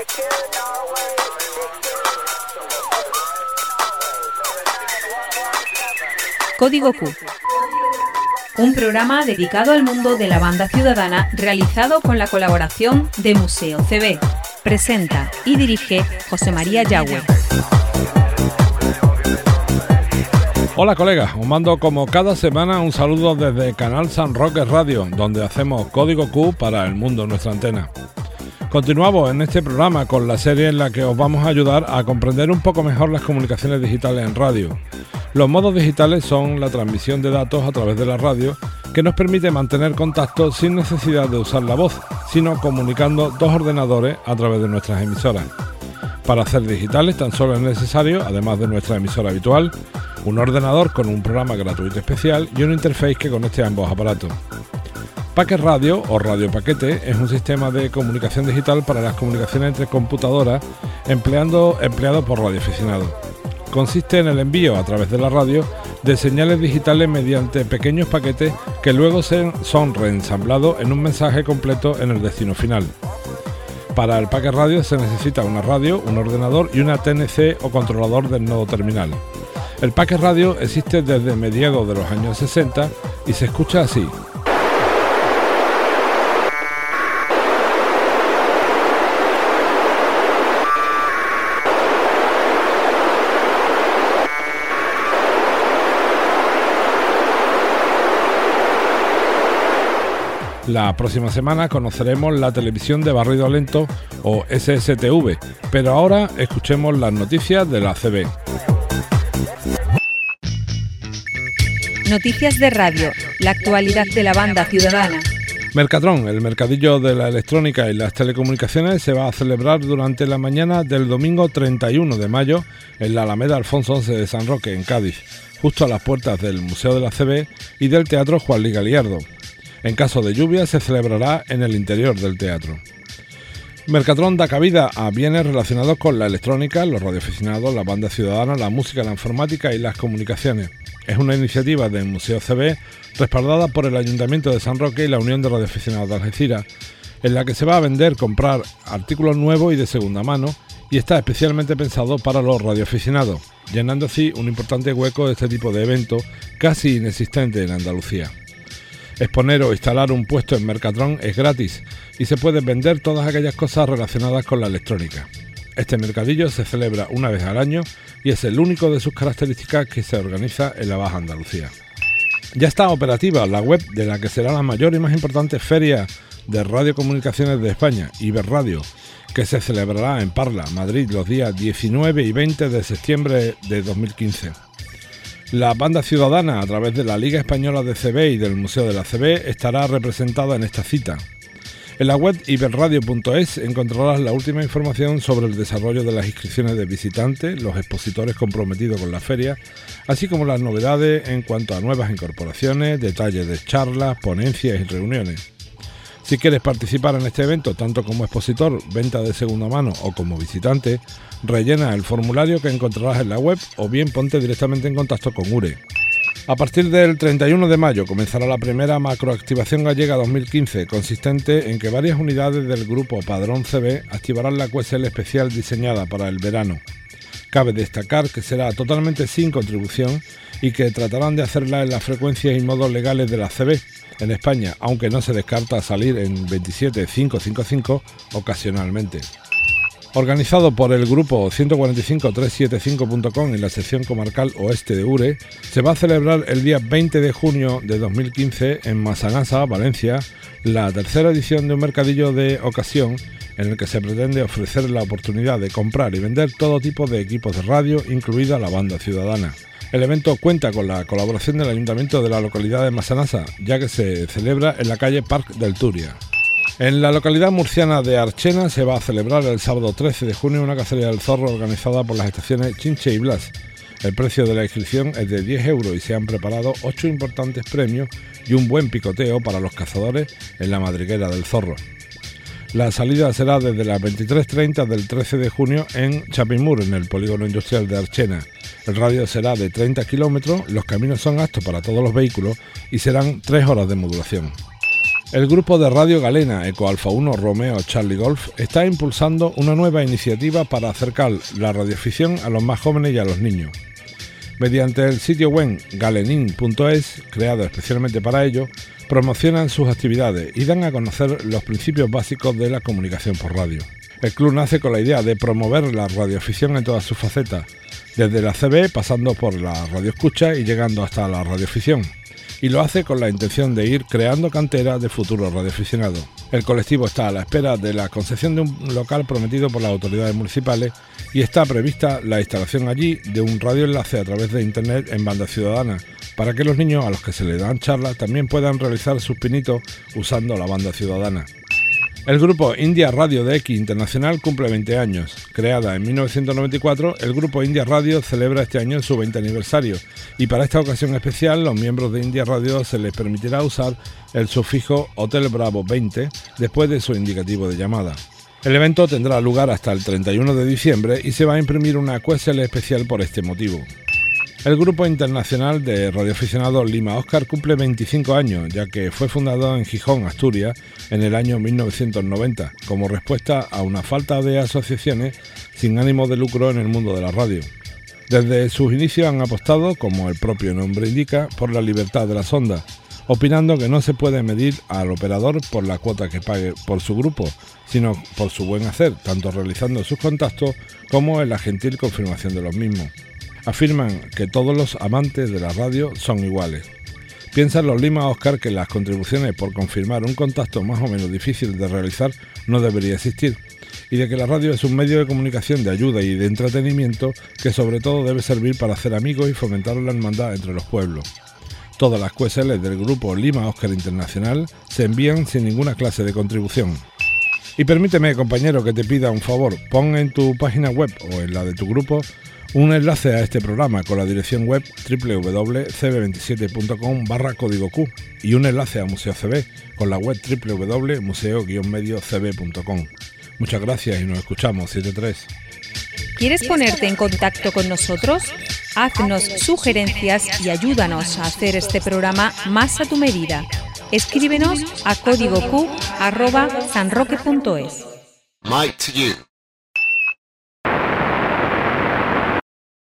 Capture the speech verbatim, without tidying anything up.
Código Q, un programa dedicado al mundo de la banda ciudadana realizado con la colaboración de Museo C B. Presenta y dirige José María Yagüe. Hola colegas, os mando como cada semana un saludo desde Canal San Roque Radio, donde hacemos Código Q para el mundo en nuestra antena. Continuamos en este programa con la serie en la que os vamos a ayudar a comprender un poco mejor las comunicaciones digitales en radio. Los modos digitales son la transmisión de datos a través de la radio, que nos permite mantener contacto sin necesidad de usar la voz, sino comunicando dos ordenadores a través de nuestras emisoras. Para hacer digitales tan solo es necesario, además de nuestra emisora habitual, un ordenador con un programa gratuito especial y una interface que conecte a ambos aparatos. Packet Radio o Radio Paquete es un sistema de comunicación digital para las comunicaciones entre computadoras empleando, empleado por radioaficionados. Consiste en el envío a través de la radio de señales digitales mediante pequeños paquetes que luego se, son reensamblados en un mensaje completo en el destino final. Para el Packet Radio se necesita una radio, un ordenador y una T N C o controlador del nodo terminal. El Packet Radio existe desde mediados de los años sesenta y se escucha así. La próxima semana conoceremos la televisión de barrido lento o S S T V, pero ahora escuchemos las noticias de la C B. Noticias de radio, la actualidad de la banda ciudadana. Mercatron, el mercadillo de la electrónica y las telecomunicaciones, se va a celebrar durante la mañana del domingo treinta y uno de mayo en la Alameda Alfonso once de San Roque, en Cádiz, justo a las puertas del Museo de la C B y del Teatro Juan Luis Galiardo. En caso de lluvia se celebrará en el interior del teatro. Mercatron da cabida a bienes relacionados con la electrónica, los radioaficionados, la banda ciudadana, la música, la informática y las comunicaciones. Es una iniciativa del Museo C B respaldada por el Ayuntamiento de San Roque y la Unión de Radioaficionados de Algeciras, en la que se va a vender, comprar artículos nuevos y de segunda mano, y está especialmente pensado para los radioaficionados, llenando así un importante hueco de este tipo de evento casi inexistente en Andalucía. Exponer o instalar un puesto en Mercatron es gratis y se pueden vender todas aquellas cosas relacionadas con la electrónica. Este mercadillo se celebra una vez al año y es el único de sus características que se organiza en la Baja Andalucía. Ya está operativa la web de la que será la mayor y más importante feria de radiocomunicaciones de España, Iberradio, que se celebrará en Parla, Madrid, los días diecinueve y veinte de septiembre de dos mil quince. La banda ciudadana, a través de la Liga Española de C B y del Museo de la C B, estará representada en esta cita. En la web iberradio punto es encontrarás la última información sobre el desarrollo de las inscripciones de visitantes, los expositores comprometidos con la feria, así como las novedades en cuanto a nuevas incorporaciones, detalles de charlas, ponencias y reuniones. Si quieres participar en este evento, tanto como expositor, venta de segunda mano o como visitante, rellena el formulario que encontrarás en la web o bien ponte directamente en contacto con U R E. A partir del treinta y uno de mayo comenzará la primera macroactivación gallega dos mil quince, consistente en que varias unidades del grupo Padrón C B activarán la Q S L especial diseñada para el verano. Cabe destacar que será totalmente sin contribución y que tratarán de hacerla en las frecuencias y modos legales de la C B en España, aunque no se descarta salir en veintisiete cinco cinco cinco ocasionalmente. Organizado por el grupo ciento cuarenta y cinco trescientos setenta y cinco punto com en la sección comarcal oeste de U R E, se va a celebrar el día veinte de junio de dos mil quince en Massanassa, Valencia, la tercera edición de un mercadillo de ocasión en el que se pretende ofrecer la oportunidad de comprar y vender todo tipo de equipos de radio, incluida la banda ciudadana. El evento cuenta con la colaboración del Ayuntamiento de la localidad de Massanassa, ya que se celebra en la calle Parc del Túria. En la localidad murciana de Archena se va a celebrar el sábado trece de junio una cacería del zorro organizada por las estaciones Chinche y Blas. El precio de la inscripción es de diez euros y se han preparado ocho importantes premios y un buen picoteo para los cazadores en la madriguera del zorro. La salida será desde las veintitrés treinta del trece de junio en Chapimur, en el polígono industrial de Archena. El radio será de treinta kilómetros, los caminos son aptos para todos los vehículos y serán tres horas de modulación. El grupo de Radio Galena Eco Alfa uno Romeo Charlie Golf está impulsando una nueva iniciativa para acercar la radioafición a los más jóvenes y a los niños. Mediante el sitio web galenin punto es, creado especialmente para ello, promocionan sus actividades y dan a conocer los principios básicos de la comunicación por radio. El club nace con la idea de promover la radioafición en todas sus facetas, desde la C B pasando por la radioescucha y llegando hasta la radioafición. Y lo hace con la intención de ir creando cantera de futuros radioaficionados. El colectivo está a la espera de la concesión de un local prometido por las autoridades municipales y está prevista la instalación allí de un radioenlace a través de internet en banda ciudadana, para que los niños a los que se les dan charlas también puedan realizar sus pinitos usando la banda ciudadana. El grupo India Radio de X Internacional cumple veinte años. Creada en mil novecientos noventa y cuatro, el grupo India Radio celebra este año su veinte aniversario y para esta ocasión especial los miembros de India Radio se les permitirá usar el sufijo Hotel Bravo veinte después de su indicativo de llamada. El evento tendrá lugar hasta el treinta y uno de diciembre y se va a imprimir una Q S L especial por este motivo. El Grupo Internacional de Radioaficionados Lima Óscar cumple veinticinco años, ya que fue fundado en Gijón, Asturias, en el año mil novecientos noventa, como respuesta a una falta de asociaciones sin ánimo de lucro en el mundo de la radio. Desde sus inicios han apostado, como el propio nombre indica, por la libertad de las ondas, opinando que no se puede medir al operador por la cuota que pague por su grupo, sino por su buen hacer, tanto realizando sus contactos como en la gentil confirmación de los mismos. Afirman que todos los amantes de la radio son iguales. Piensan los Lima Óscar que las contribuciones por confirmar un contacto más o menos difícil de realizar no debería existir, y de que la radio es un medio de comunicación de ayuda y de entretenimiento que sobre todo debe servir para hacer amigos y fomentar la hermandad entre los pueblos. Todas las Q S L del grupo Lima Óscar Internacional se envían sin ninguna clase de contribución. Y permíteme, compañero, que te pida un favor. Pon en tu página web o en la de tu grupo un enlace a este programa con la dirección web doble u doble u doble u punto c b veintisiete punto com barra código Q y un enlace a Museo C B con la web doble u doble u doble u punto museo guion medio c b punto com. Muchas gracias y nos escuchamos. siete tres. ¿Quieres ponerte en contacto con nosotros? Haznos sugerencias y ayúdanos a hacer este programa más a tu medida. Escríbenos a código q arroba sanroque punto es. Mike to you.